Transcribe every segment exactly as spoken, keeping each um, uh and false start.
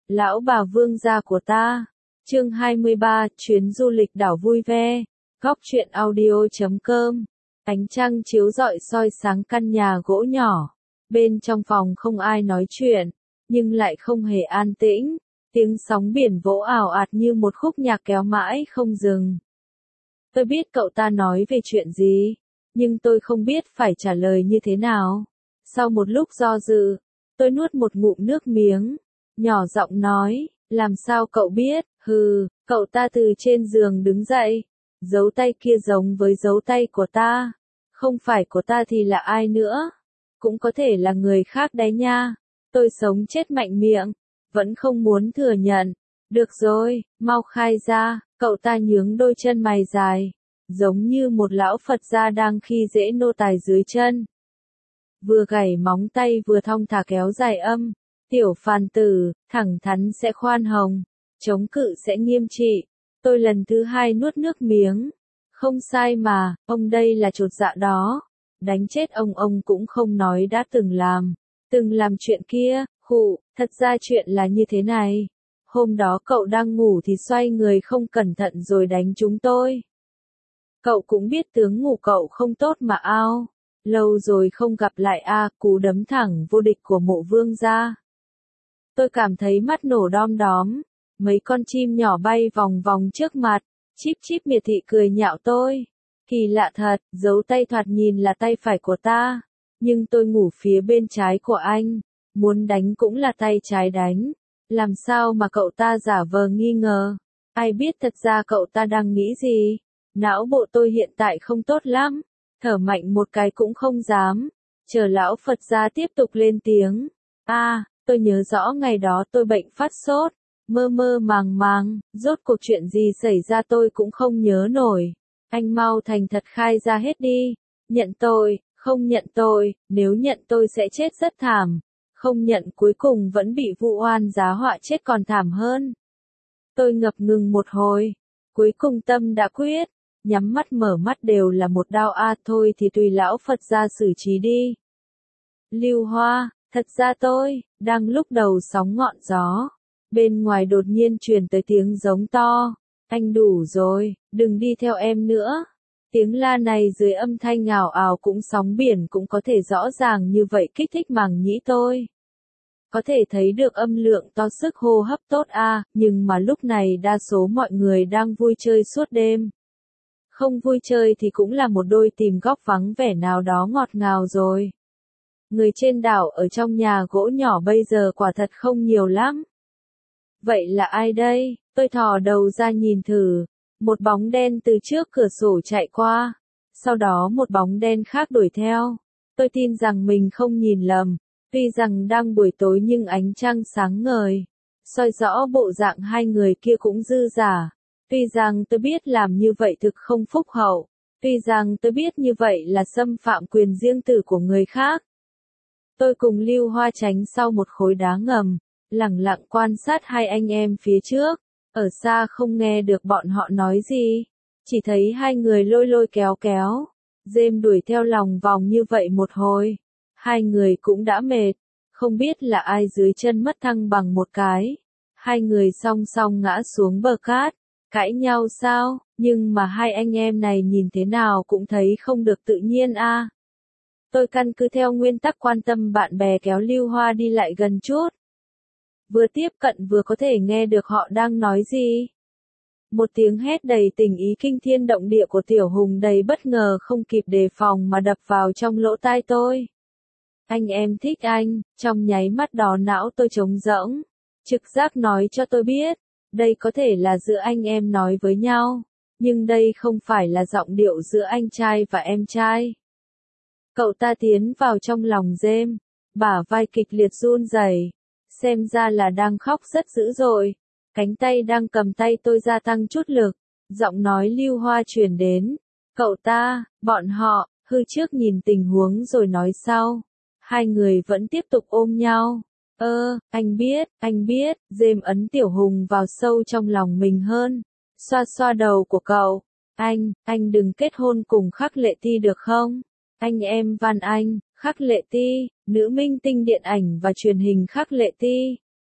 Lão bà vương gia của ta. Chương hai mươi ba, chuyến du lịch đảo vui ve. Góc truyện audio chấm com. Ánh trăng chiếu rọi soi sáng căn nhà gỗ nhỏ. Bên trong phòng không ai nói chuyện, nhưng lại không hề an tĩnh. Tiếng sóng biển vỗ ào ạt như một khúc nhạc kéo mãi không dừng. Tôi biết cậu ta nói về chuyện gì, nhưng tôi không biết phải trả lời như thế nào. Sau một lúc do dự, tôi nuốt một ngụm nước miếng, nhỏ giọng nói, làm sao cậu biết? Hừ, cậu ta từ trên giường đứng dậy, dấu tay kia giống với dấu tay của ta. Không phải của ta thì là ai nữa? Cũng có thể là người khác đấy nha. Tôi sống chết mạnh miệng, vẫn không muốn thừa nhận. Được rồi, mau khai ra. Cậu ta nhướng đôi chân mày dài, giống như một lão Phật gia đang khi dễ nô tài dưới chân. Vừa gảy móng tay vừa thong thả kéo dài âm. Tiểu phàn tử, thẳng thắn sẽ khoan hồng, chống cự sẽ nghiêm trị. Tôi lần thứ hai nuốt nước miếng. Không sai mà, ông đây là chột dạ đó. Đánh chết ông ông cũng không nói đã từng làm. Từng làm chuyện kia, khụ, thật ra chuyện là như thế này. Hôm đó cậu đang ngủ thì xoay người không cẩn thận rồi đánh chúng tôi. Cậu cũng biết tướng ngủ cậu không tốt mà ao. Lâu rồi không gặp lại a, à, cú đấm thẳng vô địch của Mộ vương gia. Tôi cảm thấy mắt nổ đom đóm. Mấy con chim nhỏ bay vòng vòng trước mặt. Chíp chíp miệt thị cười nhạo tôi. Kỳ lạ thật, dấu tay thoạt nhìn là tay phải của ta. Nhưng tôi ngủ phía bên trái của anh. Muốn đánh cũng là tay trái đánh. Làm sao mà cậu ta giả vờ nghi ngờ? Ai biết thật ra cậu ta đang nghĩ gì? Não bộ tôi hiện tại không tốt lắm. Thở mạnh một cái cũng không dám. Chờ lão Phật gia tiếp tục lên tiếng. A, à, tôi nhớ rõ ngày đó tôi bệnh phát sốt. Mơ mơ màng màng, rốt cuộc chuyện gì xảy ra tôi cũng không nhớ nổi. Anh mau thành thật khai ra hết đi. Nhận tôi, không nhận tôi, nếu nhận tôi sẽ chết rất thảm. Không nhận cuối cùng vẫn bị vụ oan giá họa chết còn thảm hơn. Tôi ngập ngừng một hồi. Cuối cùng tâm đã quyết. Nhắm mắt mở mắt đều là một đau a, à, thôi thì tùy lão Phật gia xử trí đi. Lưu Hoa, thật ra tôi, đang lúc đầu sóng ngọn gió. Bên ngoài đột nhiên truyền tới tiếng giống to. Anh đủ rồi, đừng đi theo em nữa. Tiếng la này dưới âm thanh ào ào cũng sóng biển cũng có thể rõ ràng như vậy kích thích màng nhĩ tôi. Có thể thấy được âm lượng to sức hô hấp tốt a, à, nhưng mà lúc này đa số mọi người đang vui chơi suốt đêm. Không vui chơi thì cũng là một đôi tìm góc vắng vẻ nào đó ngọt ngào rồi. Người trên đảo ở trong nhà gỗ nhỏ bây giờ quả thật không nhiều lắm. Vậy là ai đây? Tôi thò đầu ra nhìn thử. Một bóng đen từ trước cửa sổ chạy qua. Sau đó một bóng đen khác đuổi theo. Tôi tin rằng mình không nhìn lầm. Tuy rằng đang buổi tối nhưng ánh trăng sáng ngời. Soi rõ bộ dạng hai người kia cũng dư dả. Tuy rằng tôi biết làm như vậy thực không phúc hậu. Tuy rằng tôi biết như vậy là xâm phạm quyền riêng tư của người khác. Tôi cùng Lưu Hoa tránh sau một khối đá ngầm. Lẳng lặng quan sát hai anh em phía trước. Ở xa không nghe được bọn họ nói gì. Chỉ thấy hai người lôi lôi kéo kéo. Dêm đuổi theo lòng vòng như vậy một hồi. Hai người cũng đã mệt. Không biết là ai dưới chân mất thăng bằng một cái. Hai người song song ngã xuống bờ cát. Cãi nhau sao? Nhưng mà hai anh em này nhìn thế nào cũng thấy không được tự nhiên a. À. Tôi căn cứ theo nguyên tắc quan tâm bạn bè kéo Lưu Hoa đi lại gần chút. Vừa tiếp cận vừa có thể nghe được họ đang nói gì. Một tiếng hét đầy tình ý kinh thiên động địa của Tiểu Hùng đầy bất ngờ không kịp đề phòng mà đập vào trong lỗ tai tôi. Anh em thích anh, trong nháy mắt đó não tôi trống rỗng. Trực giác nói cho tôi biết, đây có thể là giữa anh em nói với nhau. Nhưng đây không phải là giọng điệu giữa anh trai và em trai. Cậu ta tiến vào trong lòng Dêm, bả vai kịch liệt run rẩy. Xem ra là đang khóc rất dữ dội. Cánh tay đang cầm tay tôi gia tăng chút lực. Giọng nói Lưu Hoa truyền đến. Cậu ta, bọn họ, hư trước nhìn tình huống rồi nói sau. Hai người vẫn tiếp tục ôm nhau. Ơ, anh biết, anh biết. Dêm ấn Tiểu Hùng vào sâu trong lòng mình hơn. Xoa xoa đầu của cậu. Anh, anh đừng kết hôn cùng Khắc Lệ Ti được không? Anh em van anh. Khắc Lệ Ti, nữ minh tinh điện ảnh và truyền hình Khắc Lệ Ti.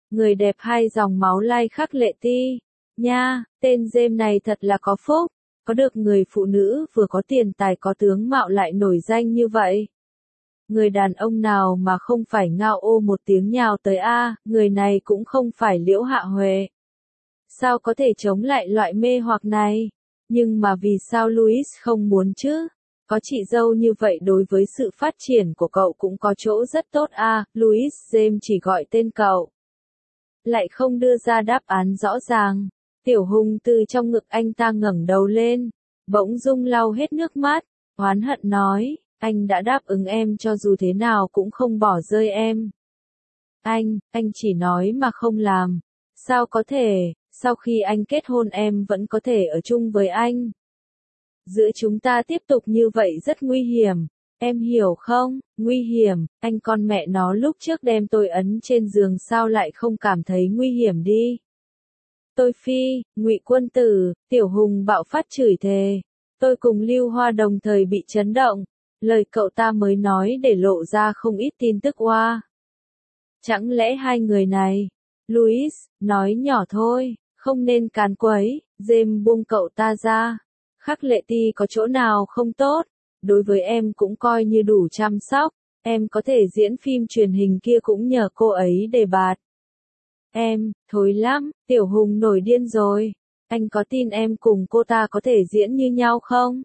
Người đẹp hai dòng máu lai khắc lệ ti. Nha, tên James này thật là có phúc, có được người phụ nữ vừa có tiền tài có tướng mạo lại nổi danh như vậy. Người đàn ông nào mà không phải ngao ô một tiếng nhào tới a, người này cũng không phải Liễu Hạ Huệ. Sao có thể chống lại loại mê hoặc này? Nhưng mà vì sao Louis không muốn chứ? Có chị dâu như vậy đối với sự phát triển của cậu cũng có chỗ rất tốt a, Louis James chỉ gọi tên cậu. Lại không đưa ra đáp án rõ ràng. Tiểu Hùng từ trong ngực anh ta ngẩng đầu lên, bỗng dưng lau hết nước mắt, oán hận nói, anh đã đáp ứng em cho dù thế nào cũng không bỏ rơi em. Anh, anh chỉ nói mà không làm. Sao có thể, sau khi anh kết hôn em vẫn có thể ở chung với anh? Giữa chúng ta tiếp tục như vậy rất nguy hiểm, em hiểu không? Nguy hiểm, anh con mẹ nó lúc trước đem tôi ấn trên giường sao lại không cảm thấy nguy hiểm đi. Tôi phi, Ngụy Quân Tử, Tiểu Hùng bạo phát chửi thề. Tôi cùng Lưu Hoa đồng thời bị chấn động, lời cậu ta mới nói để lộ ra không ít tin tức oa. Chẳng lẽ hai người này, Louis, nói nhỏ thôi, không nên càn quấy, James buông cậu ta ra. Khắc Lệ Ti có chỗ nào không tốt, đối với em cũng coi như đủ chăm sóc, em có thể diễn phim truyền hình kia cũng nhờ cô ấy đề bạt. Em, thối lắm, Tiểu Hùng nổi điên rồi, anh có tin em cùng cô ta có thể diễn như nhau không?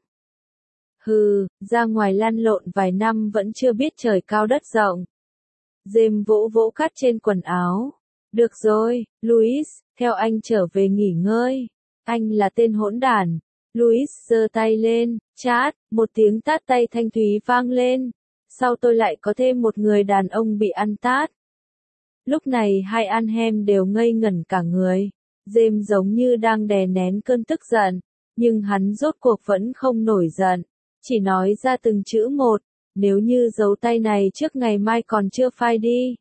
Hừ, ra ngoài lăn lộn vài năm vẫn chưa biết trời cao đất rộng. James vỗ vỗ cắt trên quần áo. Được rồi, Louis, theo anh trở về nghỉ ngơi. Anh là tên hỗn đản. Louis giơ tay lên, chát, một tiếng tát tay thanh thúy vang lên. Sau tôi lại có thêm một người đàn ông bị ăn tát. Lúc này hai Anhem đều ngây ngẩn cả người. James giống như đang đè nén cơn tức giận, nhưng hắn rốt cuộc vẫn không nổi giận, chỉ nói ra từng chữ một, nếu như dấu tay này trước ngày mai còn chưa phai đi.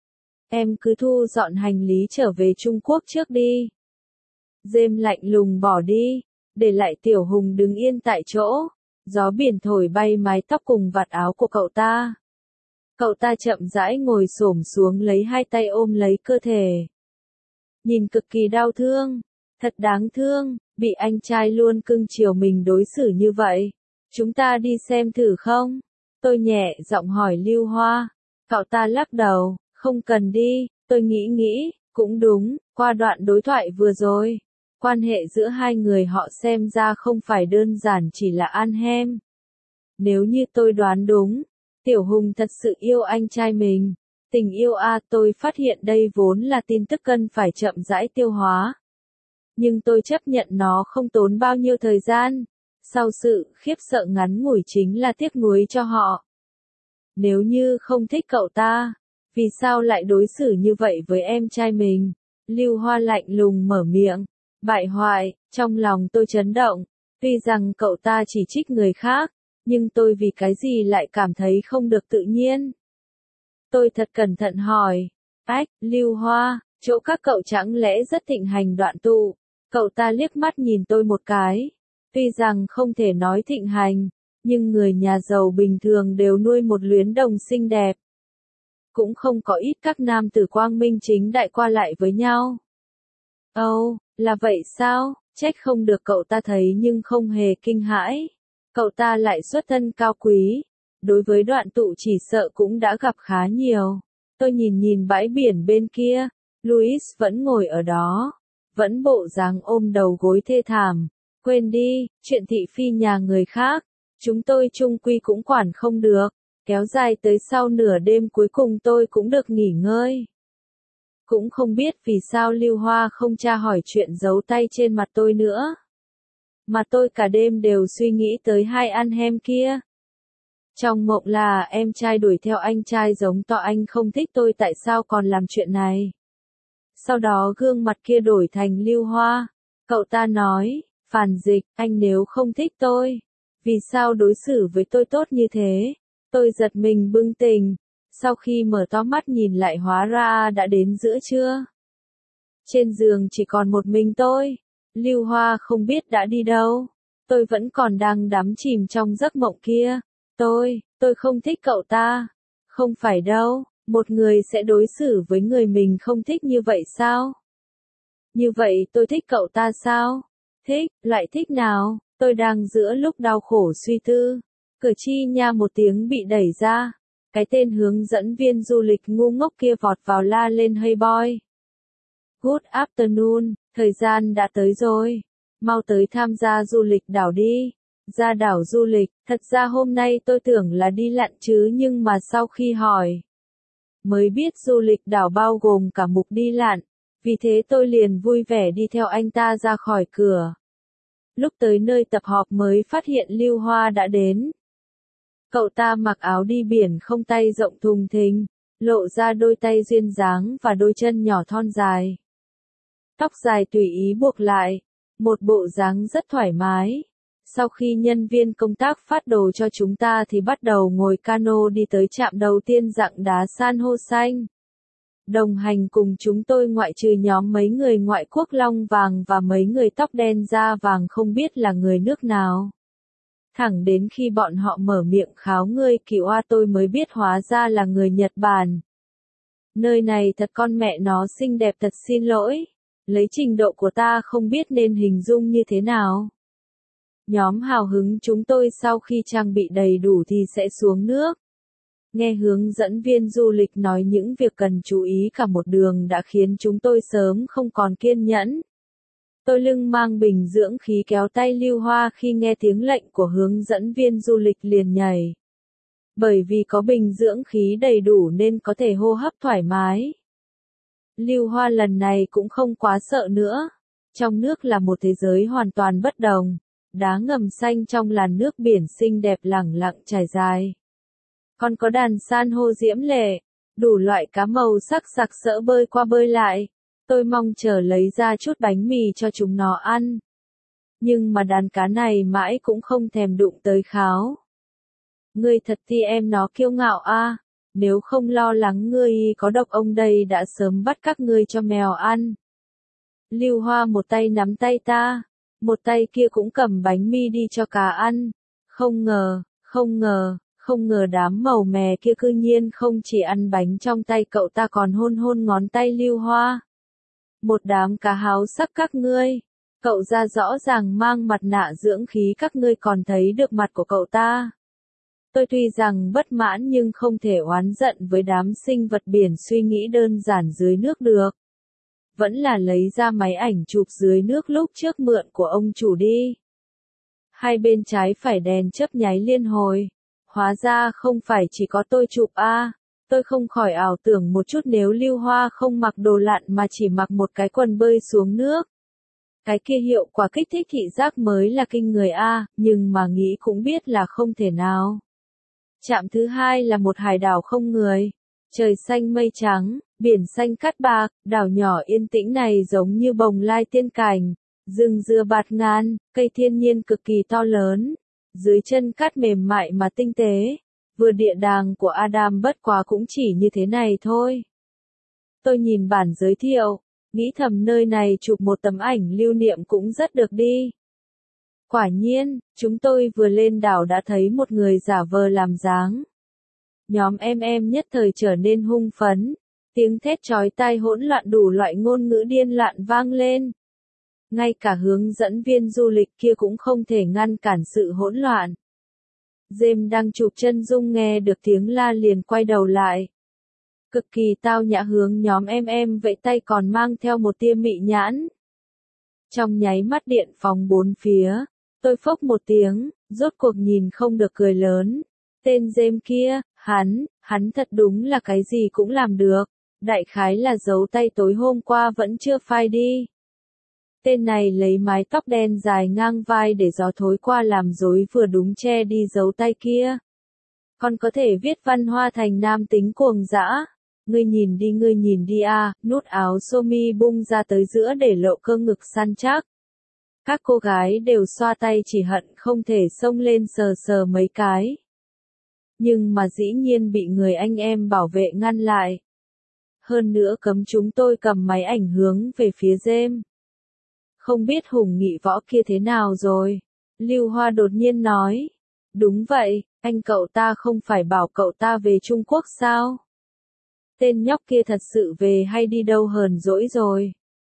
Em cứ thu dọn hành lý trở về Trung Quốc trước đi. James lạnh lùng bỏ đi, để lại Tiểu Hùng đứng yên tại chỗ, gió biển thổi bay mái tóc cùng vạt áo của cậu ta. Cậu ta chậm rãi ngồi xổm xuống lấy hai tay ôm lấy cơ thể. Nhìn cực kỳ đau thương, thật đáng thương, bị anh trai luôn cưng chiều mình đối xử như vậy. Chúng ta đi xem thử không? Tôi nhẹ giọng hỏi Lưu Hoa. Cậu ta lắc đầu, không cần đi, tôi nghĩ nghĩ, cũng đúng, qua đoạn đối thoại vừa rồi. Quan hệ giữa hai người họ xem ra không phải đơn giản chỉ là Anhem. Nếu như tôi đoán đúng, Tiểu Hùng thật sự yêu anh trai mình. Tình yêu a, tôi phát hiện đây vốn là tin tức cần phải chậm rãi tiêu hóa. Nhưng tôi chấp nhận nó không tốn bao nhiêu thời gian. Sau sự khiếp sợ ngắn ngủi chính là tiếc nuối cho họ. Nếu như không thích cậu ta, vì sao lại đối xử như vậy với em trai mình? Lưu Hoa lạnh lùng mở miệng. Bại hoại, trong lòng tôi chấn động. Tuy rằng cậu ta chỉ trích người khác, nhưng tôi vì cái gì lại cảm thấy không được tự nhiên. Tôi thật cẩn thận hỏi. Ách, Lưu Hoa, chỗ các cậu chẳng lẽ rất thịnh hành đoạn tụ? Cậu ta liếc mắt nhìn tôi một cái. Tuy rằng không thể nói thịnh hành, nhưng người nhà giàu bình thường đều nuôi một luyến đồng xinh đẹp. Cũng không có ít các nam tử quang minh chính đại qua lại với nhau. Ồ, oh, là vậy sao? Trách không được cậu ta thấy nhưng không hề kinh hãi. Cậu ta lại xuất thân cao quý. Đối với đoạn tụ chỉ sợ cũng đã gặp khá nhiều. Tôi nhìn nhìn bãi biển bên kia. Louis vẫn ngồi ở đó. Vẫn bộ dáng ôm đầu gối thê thảm. Quên đi, chuyện thị phi nhà người khác. Chúng tôi chung quy cũng quản không được. Kéo dài tới sau nửa đêm cuối cùng tôi cũng được nghỉ ngơi. Cũng không biết vì sao Lưu Hoa không tra hỏi chuyện giấu tay trên mặt tôi nữa. Mà tôi cả đêm đều suy nghĩ tới hai Anhem kia. Trong mộng là em trai đuổi theo anh trai giống to anh không thích tôi tại sao còn làm chuyện này. Sau đó gương mặt kia đổi thành Lưu Hoa. Cậu ta nói, Phản Dịch, anh nếu không thích tôi, vì sao đối xử với tôi tốt như thế? Tôi giật mình bừng tỉnh. Sau khi mở to mắt nhìn lại hóa ra đã đến giữa trưa. Trên giường chỉ còn một mình tôi. Lưu Hoa không biết đã đi đâu. Tôi vẫn còn đang đắm chìm trong giấc mộng kia. Tôi, tôi không thích cậu ta. Không phải đâu, Một người sẽ đối xử với người mình không thích như vậy sao? Như vậy tôi thích cậu ta sao? Thích, loại thích nào? Tôi đang giữa lúc đau khổ suy tư. Cửa chi nha một tiếng bị đẩy ra. Cái tên hướng dẫn viên du lịch ngu ngốc kia vọt vào la lên hey boy. Good afternoon, thời gian đã tới rồi. Mau tới tham gia du lịch đảo đi. Ra đảo du lịch, thật ra hôm nay tôi tưởng là đi lặn chứ nhưng mà sau khi hỏi, mới biết du lịch đảo bao gồm cả mục đi lặn. Vì thế tôi liền vui vẻ đi theo anh ta ra khỏi cửa. Lúc tới nơi tập họp mới phát hiện Lưu Hoa đã đến. Cậu ta mặc áo đi biển không tay rộng thùng thình, lộ ra đôi tay duyên dáng và đôi chân nhỏ thon dài. Tóc dài tùy ý buộc lại, một bộ dáng rất thoải mái. Sau khi nhân viên công tác phát đồ cho chúng ta thì bắt đầu ngồi cano đi tới trạm đầu tiên dạng đá san hô xanh. Đồng hành cùng chúng tôi ngoại trừ nhóm mấy người ngoại quốc lông vàng và mấy người tóc đen da vàng không biết là người nước nào. Thẳng đến khi bọn họ mở miệng kháo ngươi Kiều A tôi mới biết hóa ra là người Nhật Bản. Nơi này thật con mẹ nó xinh đẹp thật xin lỗi. Lấy trình độ của ta không biết nên hình dung như thế nào. Nhóm hào hứng chúng tôi sau khi trang bị đầy đủ thì sẽ xuống nước. Nghe hướng dẫn viên du lịch nói những việc cần chú ý cả một đường đã khiến chúng tôi sớm không còn kiên nhẫn. Tôi lưng mang bình dưỡng khí kéo tay Lưu Hoa khi nghe tiếng lệnh của hướng dẫn viên du lịch liền nhảy. Bởi vì có bình dưỡng khí đầy đủ nên có thể hô hấp thoải mái. Lưu Hoa lần này cũng không quá sợ nữa. Trong nước là một thế giới hoàn toàn bất đồng. Đá ngầm xanh trong làn nước biển xinh đẹp lẳng lặng trải dài. Còn có đàn san hô diễm lệ, đủ loại cá màu sắc sặc sỡ bơi qua bơi lại. Tôi mong chờ lấy ra chút bánh mì cho chúng nó ăn. Nhưng mà đàn cá này mãi cũng không thèm đụng tới kháo. Ngươi thật thì em nó kiêu ngạo a, nếu không lo lắng ngươi có độc ông đây đã sớm bắt các ngươi cho mèo ăn. Lưu Hoa một tay nắm tay ta, một tay kia cũng cầm bánh mì đi cho cá ăn. Không ngờ, không ngờ, không ngờ đám màu mè kia cư nhiên không chỉ ăn bánh trong tay cậu ta còn hôn hôn ngón tay Lưu Hoa. Một đám cá háo sắc các ngươi. Cậu ra rõ ràng mang mặt nạ dưỡng khí các ngươi còn thấy được mặt của cậu ta. Tôi tuy rằng bất mãn nhưng không thể oán giận với đám sinh vật biển suy nghĩ đơn giản dưới nước được. Vẫn là lấy ra máy ảnh chụp dưới nước lúc trước mượn của ông chủ đi. Hai bên trái phải đèn chớp nháy liên hồi. Hóa ra không phải chỉ có tôi chụp a. Tôi không khỏi ảo tưởng một chút nếu Lưu Hoa không mặc đồ lặn mà chỉ mặc một cái quần bơi xuống nước. Cái kia hiệu quả kích thích thị giác mới là kinh người a, nhưng mà nghĩ cũng biết là không thể nào. Trạm thứ hai là một hải đảo không người. Trời xanh mây trắng, biển xanh cát bạc, đảo nhỏ yên tĩnh này giống như bồng lai tiên cảnh. Rừng dừa bạt ngàn, cây thiên nhiên cực kỳ to lớn. Dưới chân cát mềm mại mà tinh tế. Vừa địa đàng của Adam bất quá cũng chỉ như thế này thôi. Tôi nhìn bản giới thiệu, nghĩ thầm nơi này chụp một tấm ảnh lưu niệm cũng rất được đi. Quả nhiên, chúng tôi vừa lên đảo đã thấy một người giả vờ làm dáng. Nhóm em em nhất thời trở nên hung phấn, tiếng thét chói tai hỗn loạn đủ loại ngôn ngữ điên loạn vang lên. Ngay cả hướng dẫn viên du lịch kia cũng không thể ngăn cản sự hỗn loạn. James đang chụp chân dung nghe được tiếng la liền quay đầu lại. Cực kỳ tao nhã hướng nhóm em em vẫy tay còn mang theo một tia mị nhãn. Trong nháy mắt điện phóng bốn phía, tôi phốc một tiếng, rốt cuộc nhìn không được cười lớn. Tên James kia, hắn, hắn thật đúng là cái gì cũng làm được, đại khái là dấu tay tối hôm qua vẫn chưa phai đi. Tên này lấy mái tóc đen dài ngang vai để gió thối qua làm rối vừa đúng che đi dấu tay kia. Còn có thể viết văn hoa thành nam tính cuồng dã. Ngươi nhìn đi ngươi nhìn đi a, à, nút áo sơ mi bung ra tới giữa để lộ cơ ngực săn chắc. Các cô gái đều xoa tay chỉ hận không thể xông lên sờ sờ mấy cái. Nhưng mà dĩ nhiên bị người anh em bảo vệ ngăn lại. Hơn nữa cấm chúng tôi cầm máy ảnh hướng về phía James. Không biết Hùng Nghị Võ kia thế nào rồi? Lưu Hoa đột nhiên nói. Đúng vậy, anh cậu ta không phải bảo cậu ta về Trung Quốc sao? tên nhóc kia thật sự về hay đi đâu hờn dỗi rồi.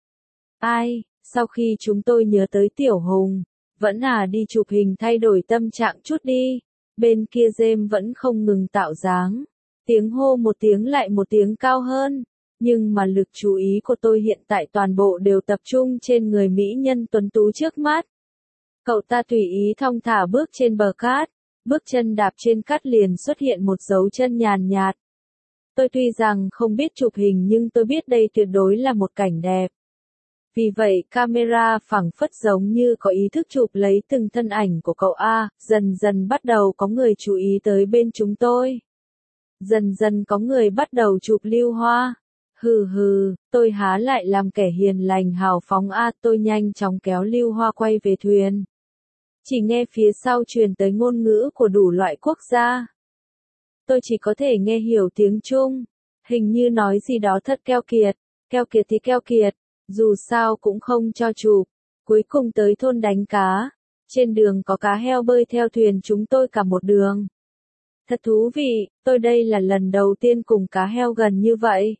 Ai, sau khi chúng tôi nhớ tới Tiểu Hùng, vẫn à đi chụp hình thay đổi tâm trạng chút đi. Bên kia James vẫn không ngừng tạo dáng. Tiếng hô một tiếng lại một tiếng cao hơn. Nhưng mà lực chú ý của tôi hiện tại toàn bộ đều tập trung trên người mỹ nhân tuấn tú trước mắt. Cậu ta tùy ý thong thả bước trên bờ cát. Bước chân đạp trên cát liền xuất hiện một dấu chân nhàn nhạt. Tôi tuy rằng không biết chụp hình nhưng tôi biết đây tuyệt đối là một cảnh đẹp. Vì vậy camera phảng phất giống như có ý thức chụp lấy từng thân ảnh của cậu A, dần dần bắt đầu có người chú ý tới bên chúng tôi. Dần dần có người bắt đầu chụp Lưu Hoa. Hừ hừ, tôi há lại làm kẻ hiền lành hào phóng A, tôi nhanh chóng kéo Lưu Hoa quay về thuyền. Chỉ nghe phía sau truyền tới ngôn ngữ của đủ loại quốc gia. Tôi chỉ có thể nghe hiểu tiếng Trung, hình như nói gì đó thật keo kiệt, keo kiệt thì keo kiệt, dù sao cũng không cho chụp. Cuối cùng tới thôn đánh cá, trên đường có cá heo bơi theo thuyền chúng tôi cả một đường. Thật thú vị, tôi đây là lần đầu tiên cùng cá heo gần như vậy.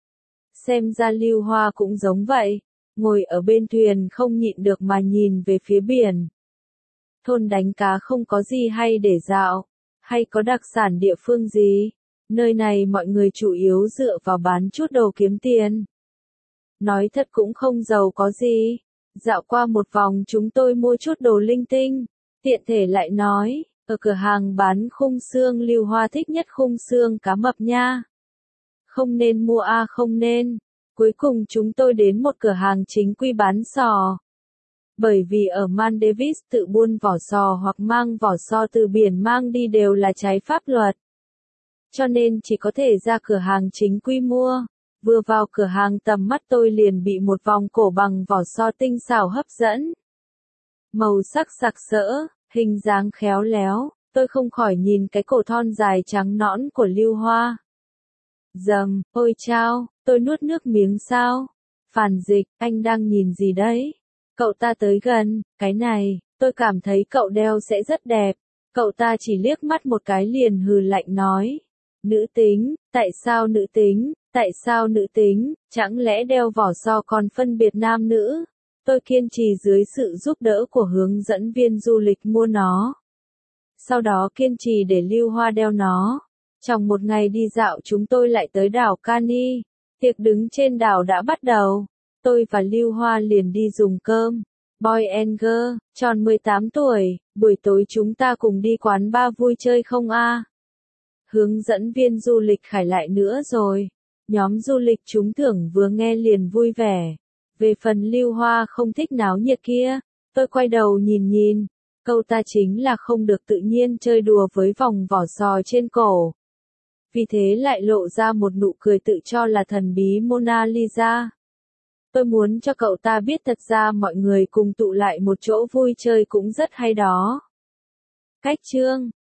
Xem ra Lưu Hoa cũng giống vậy, ngồi ở bên thuyền không nhịn được mà nhìn về phía biển. Thôn đánh cá không có gì hay để dạo, hay có đặc sản địa phương gì, nơi này mọi người chủ yếu dựa vào bán chút đồ kiếm tiền. Nói thật cũng không giàu có gì, dạo qua một vòng chúng tôi mua chút đồ linh tinh, tiện thể lại nói, ở cửa hàng bán khung xương Lưu Hoa thích nhất khung xương cá mập nha. Không nên mua a à không nên, cuối cùng chúng tôi đến một cửa hàng chính quy bán sò. Bởi vì ở Maldives tự buôn vỏ sò hoặc mang vỏ sò từ biển mang đi đều là trái pháp luật. Cho nên chỉ có thể ra cửa hàng chính quy mua. Vừa vào cửa hàng tầm mắt tôi liền bị một vòng cổ bằng vỏ sò tinh xảo hấp dẫn. Màu sắc sặc sỡ, hình dáng khéo léo, tôi không khỏi nhìn cái cổ thon dài trắng nõn của Lưu Hoa. Dầm, ôi chao, tôi nuốt nước miếng sao? Phản Dịch, anh đang nhìn gì đấy? Cậu ta tới gần, cái này, tôi cảm thấy cậu đeo sẽ rất đẹp. Cậu ta chỉ liếc mắt một cái liền hừ lạnh nói. Nữ tính, tại sao nữ tính, tại sao nữ tính, chẳng lẽ đeo vỏ sò còn phân biệt nam nữ? Tôi kiên trì dưới sự giúp đỡ của hướng dẫn viên du lịch mua nó. Sau đó kiên trì để Lưu Hoa đeo nó. Trong một ngày đi dạo chúng tôi lại tới đảo Cani. Tiệc đứng trên đảo đã bắt đầu. Tôi và Lưu Hoa liền đi dùng cơm. Boy and girl, tròn mười tám tuổi, buổi tối chúng ta cùng đi quán bar vui chơi không a? Hướng dẫn viên du lịch Khải lại nữa rồi. Nhóm du lịch trúng thưởng vừa nghe liền vui vẻ. Về phần Lưu Hoa không thích náo nhiệt kia, tôi quay đầu nhìn nhìn. Câu ta chính là không được tự nhiên chơi đùa với vòng vỏ sò trên cổ. Vì thế lại lộ ra một nụ cười tự cho là thần bí Mona Lisa. Tôi muốn cho cậu ta biết thật ra mọi người cùng tụ lại một chỗ vui chơi cũng rất hay đó. Cách chương